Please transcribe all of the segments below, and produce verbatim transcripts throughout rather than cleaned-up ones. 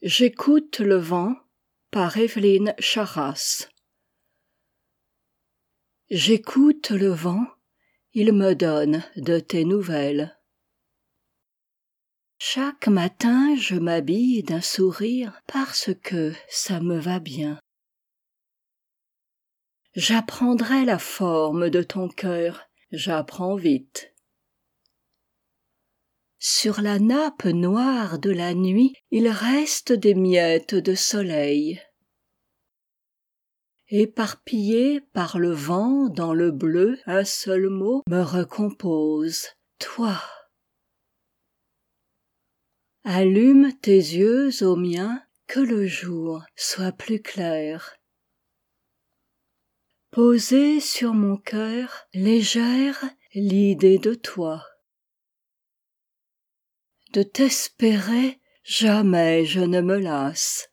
J'écoute le vent par Évelyne Charras. J'écoute le vent, il me donne de tes nouvelles. Chaque matin je m'habille d'un sourire parce que ça me va bien. J'apprendrai la forme de ton cœur, j'apprends vite. Sur la nappe noire de la nuit, il reste des miettes de soleil. Éparpillé par le vent dans le bleu, un seul mot me recompose, toi. Allume tes yeux aux miens, que le jour soit plus clair. Posée sur mon cœur, légère l'idée de toi. De t'espérer, jamais je ne me lasse.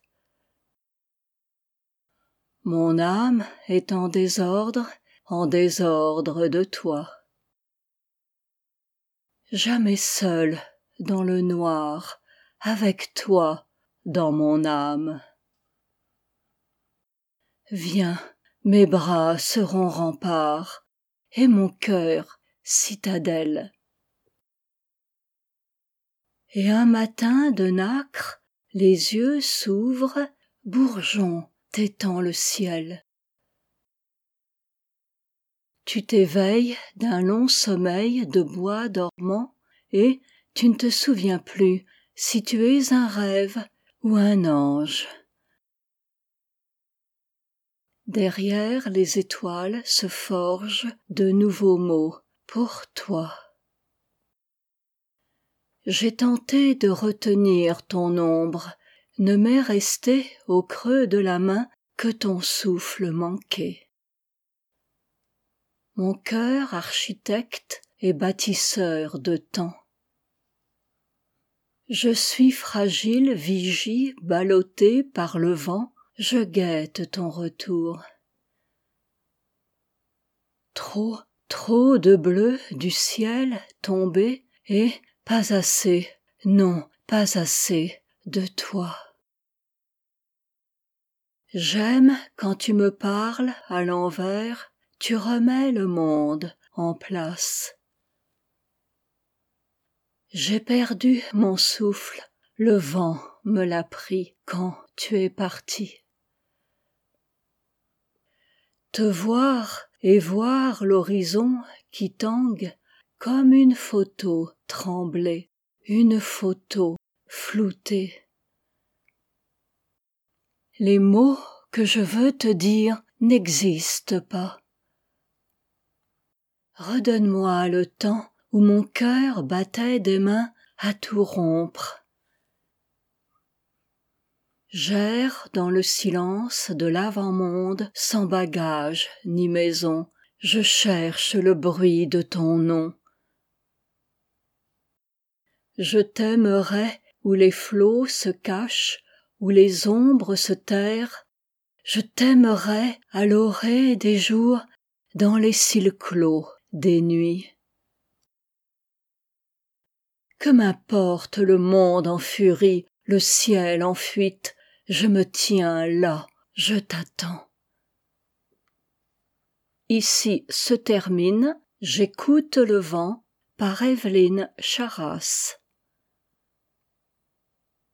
Mon âme est en désordre, en désordre de toi. Jamais seul dans le noir, avec toi dans mon âme. Viens, mes bras seront remparts, et mon cœur citadelle. Et un matin de nacre, les yeux s'ouvrent, bourgeon t'étend le ciel. Tu t'éveilles d'un long sommeil de bois dormant, et tu ne te souviens plus si tu es un rêve ou un ange. Derrière les étoiles se forgent de nouveaux mots pour toi. J'ai tenté de retenir ton ombre, ne m'est resté au creux de la main que ton souffle manqué. Mon cœur architecte et bâtisseur de temps. Je suis fragile vigie ballottée par le vent, je guette ton retour. Trop, trop de bleu du ciel tombé et pas assez, non, pas assez de toi. J'aime quand tu me parles à l'envers, tu remets le monde en place. J'ai perdu mon souffle, le vent me l'a pris quand tu es parti. Te voir et voir l'horizon qui tangue comme une photo tremblée, une photo floutée. Les mots que je veux te dire n'existent pas. Redonne-moi le temps où mon cœur battait des mains à tout rompre. J'erre dans le silence de l'avant-monde sans bagage ni maison, je cherche le bruit de ton nom. Je t'aimerai où les flots se cachent, où les ombres se terrent, je t'aimerai à l'orée des jours, dans les cils clos des nuits. Que m'importe le monde en furie, le ciel en fuite, je me tiens là, je t'attends. Ici se termine J'écoute le vent par Évelyne Charras.